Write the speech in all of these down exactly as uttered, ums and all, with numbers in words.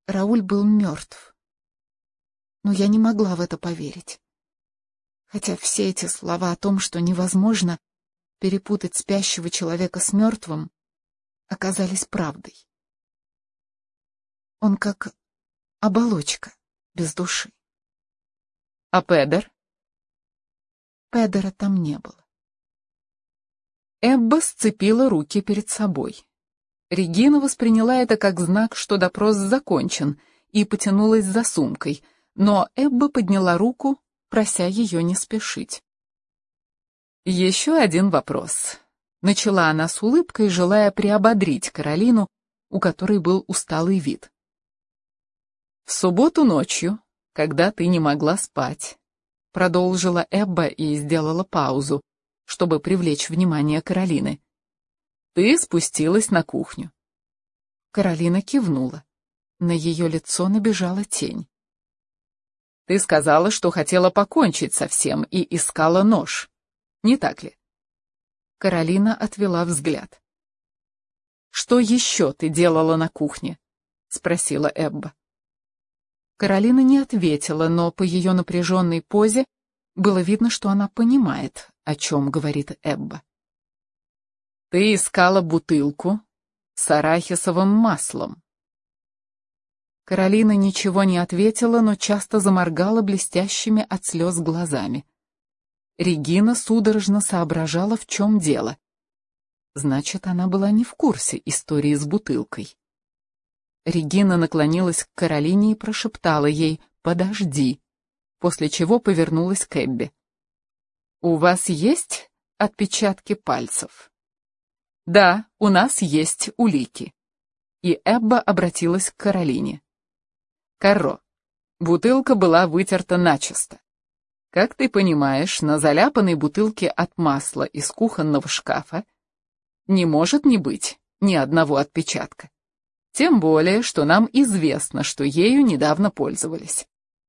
Рауль был мертв. Но я не могла в это поверить. Хотя все эти слова о том, что невозможно перепутать спящего человека с мертвым, оказались правдой. Он как оболочка без души. А Педер? Педера там не было. Эбба сцепила руки перед собой. Регина восприняла это как знак, что допрос закончен, и потянулась за сумкой, но Эбба подняла руку, прося ее не спешить. «Еще один вопрос», — начала она с улыбкой, желая приободрить Каролину, у которой был усталый вид. «В субботу ночью, когда ты не могла спать», — продолжила Эбба и сделала паузу, чтобы привлечь внимание Каролины, — «ты спустилась на кухню». Каролина кивнула. На ее лицо набежала тень. «Ты сказала, что хотела покончить со всем и искала нож. Не так ли?» Каролина отвела взгляд. «Что еще ты делала на кухне?» — спросила Эбба. Каролина не ответила, но по ее напряженной позе было видно, что она понимает, о чем говорит Эбба. «Ты искала бутылку с арахисовым маслом». Каролина ничего не ответила, но часто заморгала блестящими от слез глазами. Регина судорожно соображала, в чем дело. Значит, она была не в курсе истории с бутылкой. Регина наклонилась к Каролине и прошептала ей «подожди», после чего повернулась к Эбби. «У вас есть отпечатки пальцев?» «Да, у нас есть улики». И Эбба обратилась к Каролине. «Карро, бутылка была вытерта начисто. Как ты понимаешь, на заляпанной бутылке от масла из кухонного шкафа не может не быть ни одного отпечатка. Тем более, что нам известно, что ею недавно пользовались.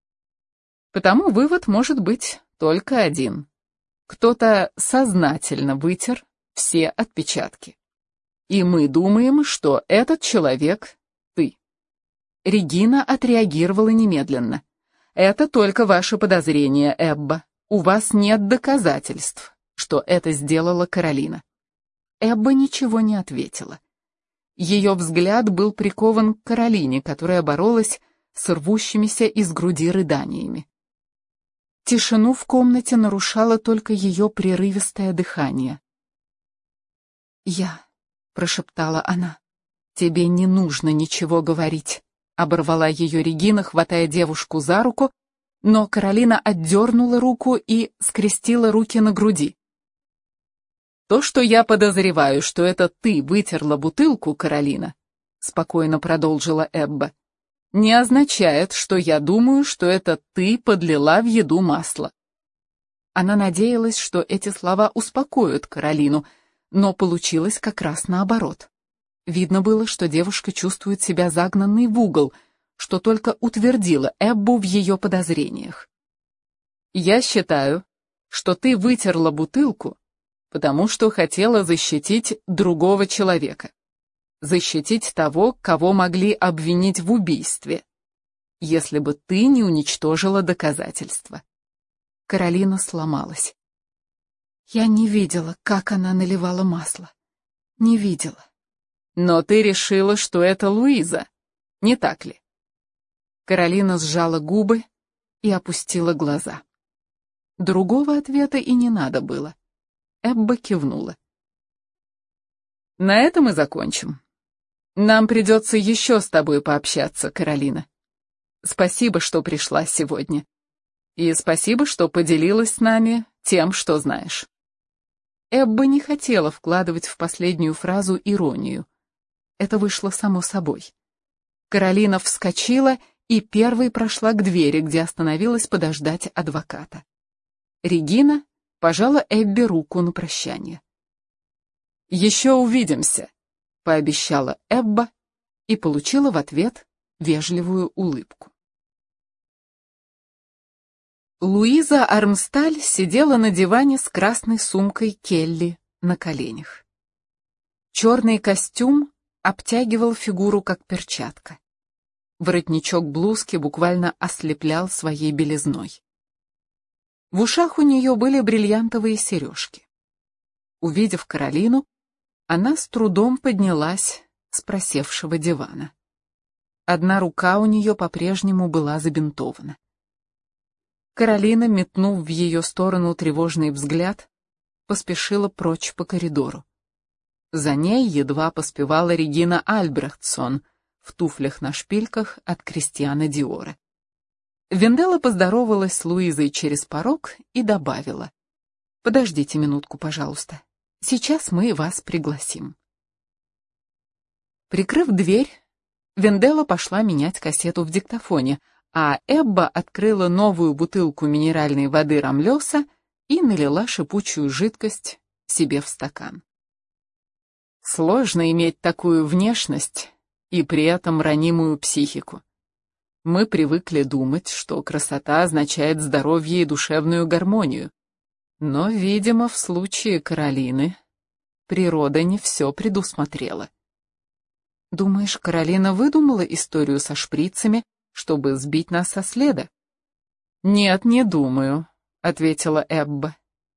Потому вывод может быть только один. Кто-то сознательно вытер все отпечатки. И мы думаем, что этот человек — ты». Регина отреагировала немедленно. «Это только ваше подозрение, Эбба. У вас нет доказательств, что это сделала Каролина». Эбба ничего не ответила. Ее взгляд был прикован к Каролине, которая боролась с рвущимися из груди рыданиями. Тишину в комнате нарушало только ее прерывистое дыхание. «Я», — прошептала она, — «тебе не нужно ничего говорить», — оборвала ее Регина, хватая девушку за руку, но Каролина отдернула руку и скрестила руки на груди. «То, что я подозреваю, что это ты вытерла бутылку, Каролина», — спокойно продолжила Эбба, — «не означает, что я думаю, что это ты подлила в еду масло». Она надеялась, что эти слова успокоят Каролину, но получилось как раз наоборот. Видно было, что девушка чувствует себя загнанной в угол, что только утвердило Эббу в ее подозрениях. «Я считаю, что ты вытерла бутылку, потому что хотела защитить другого человека. Защитить того, кого могли обвинить в убийстве, если бы ты не уничтожила доказательства». Каролина сломалась. Я не видела, как она наливала масло. Не видела. «Но ты решила, что это Луиза, не так ли?» Каролина сжала губы и опустила глаза. Другого ответа и не надо было. Эбба кивнула. «На этом и закончим. Нам придется еще с тобой пообщаться, Каролина. Спасибо, что пришла сегодня. И спасибо, что поделилась с нами тем, что знаешь». Эбба не хотела вкладывать в последнюю фразу иронию. Это вышло само собой. Каролина вскочила и первой прошла к двери, где остановилась подождать адвоката. Регина пожала Эббе руку на прощание. «Еще увидимся», — пообещала Эбба и получила в ответ вежливую улыбку. Луиза Армсталь сидела на диване с красной сумкой Келли на коленях. Черный костюм обтягивал фигуру как перчатка. Воротничок блузки буквально ослеплял своей белизной. В ушах у нее были бриллиантовые сережки. Увидев Каролину, она с трудом поднялась с просевшего дивана. Одна рука у нее по-прежнему была забинтована. Каролина, метнув в ее сторону тревожный взгляд, поспешила прочь по коридору. За ней едва поспевала Регина Альбрехтсон в туфлях на шпильках от Кристиана Диора. Венделла поздоровалась с Луизой через порог и добавила: «Подождите минутку, пожалуйста. Сейчас мы вас пригласим». Прикрыв дверь, Венделла пошла менять кассету в диктофоне, а Эбба открыла новую бутылку минеральной воды Рамлёса и налила шипучую жидкость себе в стакан. Сложно иметь такую внешность и при этом ранимую психику. Мы привыкли думать, что красота означает здоровье и душевную гармонию. Но, видимо, в случае Каролины природа не все предусмотрела. Думаешь, Каролина выдумала историю со шприцами, чтобы сбить нас со следа? Нет, не думаю, ответила Эбба.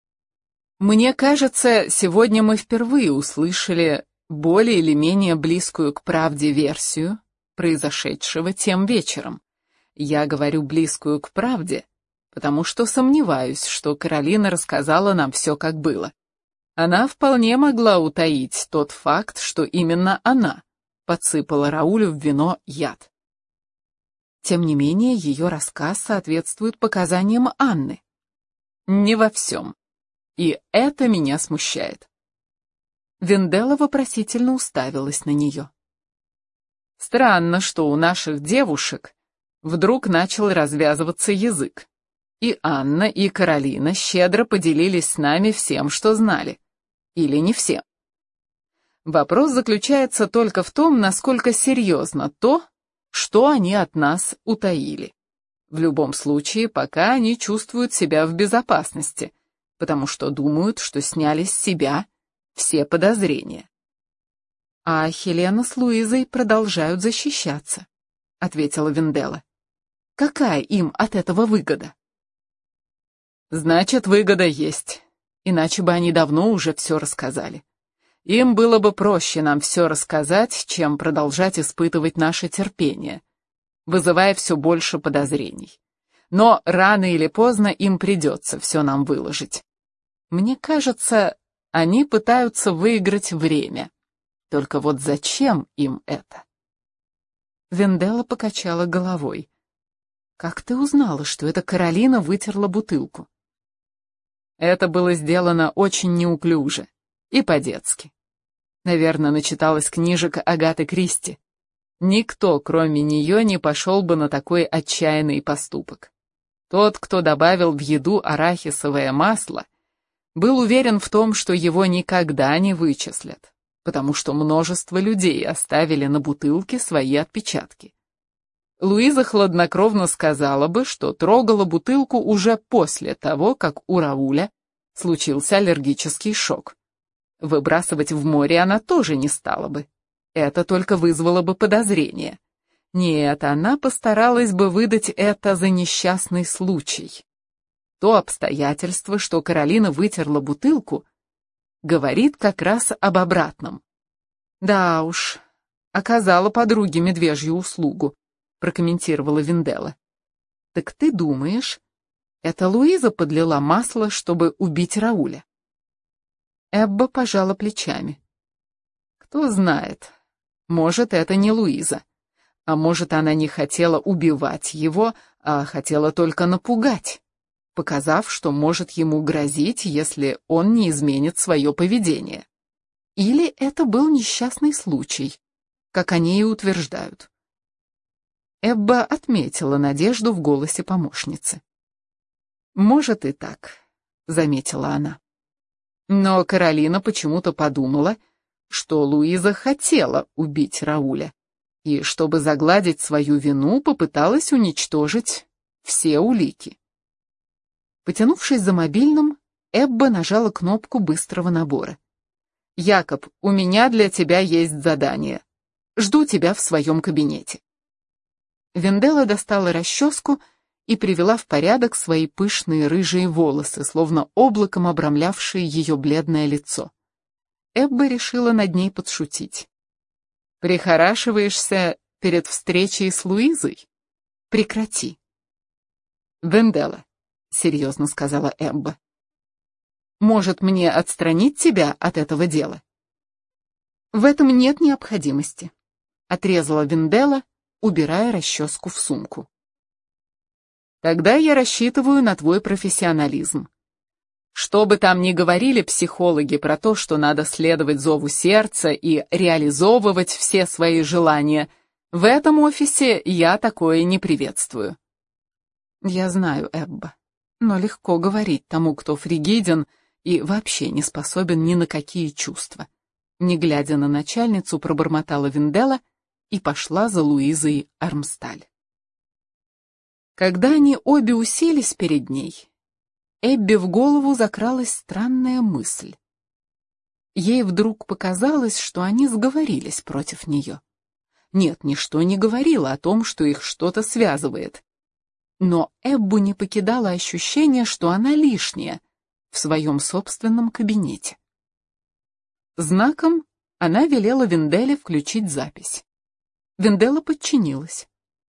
Мне кажется, сегодня мы впервые услышали более или менее близкую к правде версию произошедшего тем вечером. Я говорю близкую к правде, потому что сомневаюсь, что Каролина рассказала нам все, как было. Она вполне могла утаить тот факт, что именно она подсыпала Раулю в вино яд. Тем не менее, ее рассказ соответствует показаниям Анны. Не во всем. И это меня смущает. Венделла вопросительно уставилась на нее. Странно, что у наших девушек вдруг начал развязываться язык. И Анна, и Каролина щедро поделились с нами всем, что знали. Или не всем. Вопрос заключается только в том, насколько серьезно то, что они от нас утаили. В любом случае, пока они чувствуют себя в безопасности, потому что думают, что сняли с себя все подозрения. А Хелена с Луизой продолжают защищаться, ответила Венделла. Какая им от этого выгода? Значит, выгода есть, иначе бы они давно уже все рассказали. Им было бы проще нам все рассказать, чем продолжать испытывать наше терпение, вызывая все больше подозрений. Но рано или поздно им придется все нам выложить. Мне кажется, они пытаются выиграть время. Только вот зачем им это? Венделла покачала головой. Как ты узнала, что это Каролина вытерла бутылку? Это было сделано очень неуклюже и по-детски. Наверное, начиталась книжек Агаты Кристи. Никто, кроме нее, не пошел бы на такой отчаянный поступок. Тот, кто добавил в еду арахисовое масло, был уверен в том, что его никогда не вычислят, потому что множество людей оставили на бутылке свои отпечатки. Луиза хладнокровно сказала бы, что трогала бутылку уже после того, как у Рауля случился аллергический шок. Выбрасывать в море она тоже не стала бы. Это только вызвало бы подозрение. Нет, она постаралась бы выдать это за несчастный случай. То обстоятельство, что Каролина вытерла бутылку, говорит как раз об обратном. Да уж, оказала подруге медвежью услугу, прокомментировала Венделла. Так ты думаешь, это Луиза подлила масло, чтобы убить Рауля? Эбба пожала плечами. Кто знает, может, это не Луиза, а может, она не хотела убивать его, а хотела только напугать, показав, что может ему грозить, если он не изменит свое поведение. Или это был несчастный случай, как они и утверждают. Эбба отметила надежду в голосе помощницы. «Может и так», — заметила она. Но Каролина почему-то подумала, что Луиза хотела убить Рауля, и, чтобы загладить свою вину, попыталась уничтожить все улики. Потянувшись за мобильным, Эбба нажала кнопку быстрого набора. «Якоб, у меня для тебя есть задание. Жду тебя в своем кабинете». Венделла достала расческу и привела в порядок свои пышные рыжие волосы, словно облаком обрамлявшие ее бледное лицо. Эбба решила над ней подшутить. «Прихорашиваешься перед встречей с Луизой? Прекрати». «Венделла», — серьезно сказала Эбба, — «может мне отстранить тебя от этого дела?» «В этом нет необходимости», — отрезала Венделла, убирая расческу в сумку. «Тогда я рассчитываю на твой профессионализм. Что бы там ни говорили психологи про то, что надо следовать зову сердца и реализовывать все свои желания, в этом офисе я такое не приветствую». «Я знаю, Эбба, но легко говорить тому, кто фригиден и вообще не способен ни на какие чувства». Не глядя на начальницу, пробормотала Венделла и пошла за Луизой Армсталь. Когда они обе уселись перед ней, Эбби в голову закралась странная мысль. Ей вдруг показалось, что они сговорились против нее. Нет, ничто не говорило о том, что их что-то связывает. Но Эббу не покидало ощущение, что она лишняя в своем собственном кабинете. Знаком она велела Венделле включить запись. Венделла подчинилась.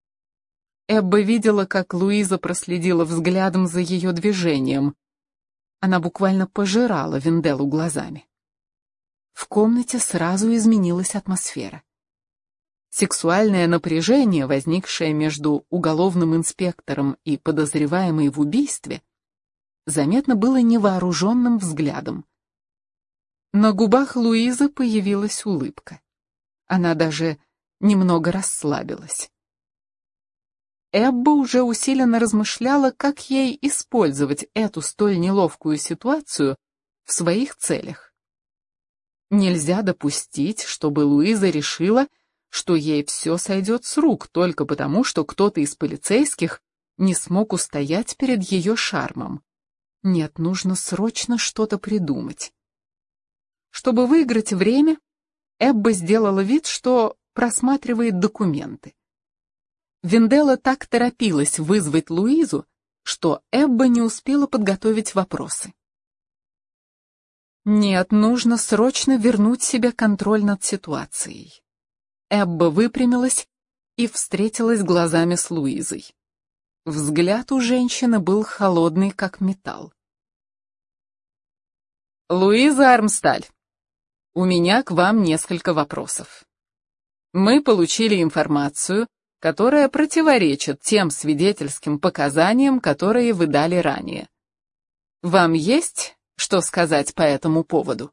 Эбба видела, как Луиза проследила взглядом за ее движением. Она буквально пожирала Венделлу глазами. В комнате сразу изменилась атмосфера. Сексуальное напряжение, возникшее между уголовным инспектором и подозреваемой в убийстве, заметно было невооруженным взглядом. На губах Луизы появилась улыбка. Она даже немного расслабилась. Эбба уже усиленно размышляла, как ей использовать эту столь неловкую ситуацию в своих целях. Нельзя допустить, чтобы Луиза решила, что ей все сойдет с рук только потому, что кто-то из полицейских не смог устоять перед ее шармом. Нет, нужно срочно что-то придумать. Чтобы выиграть время, Эбба сделала вид, что просматривает документы. Венделла так торопилась вызвать Луизу, что Эбба не успела подготовить вопросы. Нет, нужно срочно вернуть себе контроль над ситуацией. Эбба выпрямилась и встретилась глазами с Луизой. Взгляд у женщины был холодный, как металл. «Луиза Армсталь, у меня к вам несколько вопросов. Мы получили информацию, которая противоречит тем свидетельским показаниям, которые вы дали ранее. Вам есть что сказать по этому поводу?»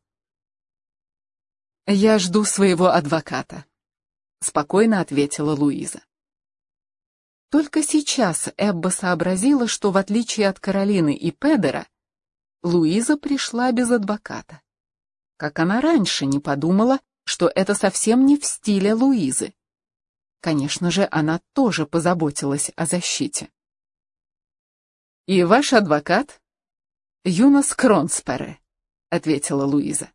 «Я жду своего адвоката», — спокойно ответила Луиза. Только сейчас Эбба сообразила, что в отличие от Каролины и Педера, Луиза пришла без адвоката. Как она раньше не подумала, что это совсем не в стиле Луизы. Конечно же, она тоже позаботилась о защите. «И ваш адвокат?» «Юнас Кронспарре», — ответила Луиза.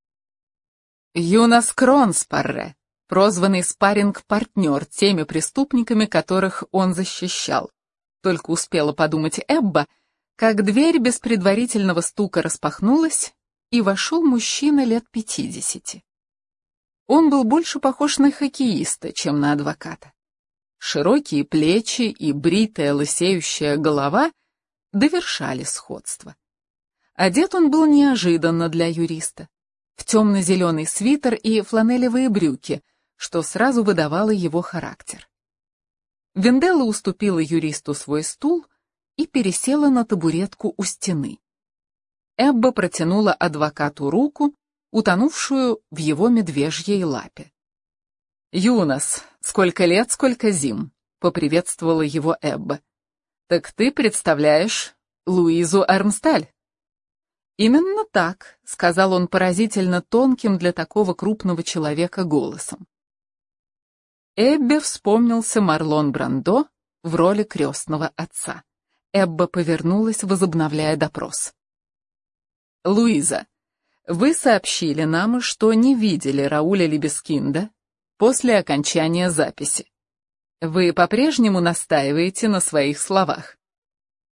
Юнас Кронспарре, прозванный спарринг-партнер теми преступниками, которых он защищал. Только успела подумать Эбба, как дверь без предварительного стука распахнулась, и вошел мужчина лет пятидесяти. Он был больше похож на хоккеиста, чем на адвоката. Широкие плечи и бритая лысеющая голова довершали сходство. Одет он был неожиданно для юриста. В темно-зеленый свитер и фланелевые брюки, что сразу выдавало его характер. Венделла уступила юристу свой стул и пересела на табуретку у стены. Эбба протянула адвокату руку, утонувшую в его медвежьей лапе. «Юнас, сколько лет, сколько зим», — поприветствовала его Эбба. «Так ты представляешь Луизу Армсталь?» «Именно так», — сказал он поразительно тонким для такого крупного человека голосом. Эббе вспомнился Марлон Брандо в роли крестного отца. Эбба повернулась, возобновляя допрос. «Луиза, вы сообщили нам, что не видели Рауля Либескинда после окончания записи. Вы по-прежнему настаиваете на своих словах?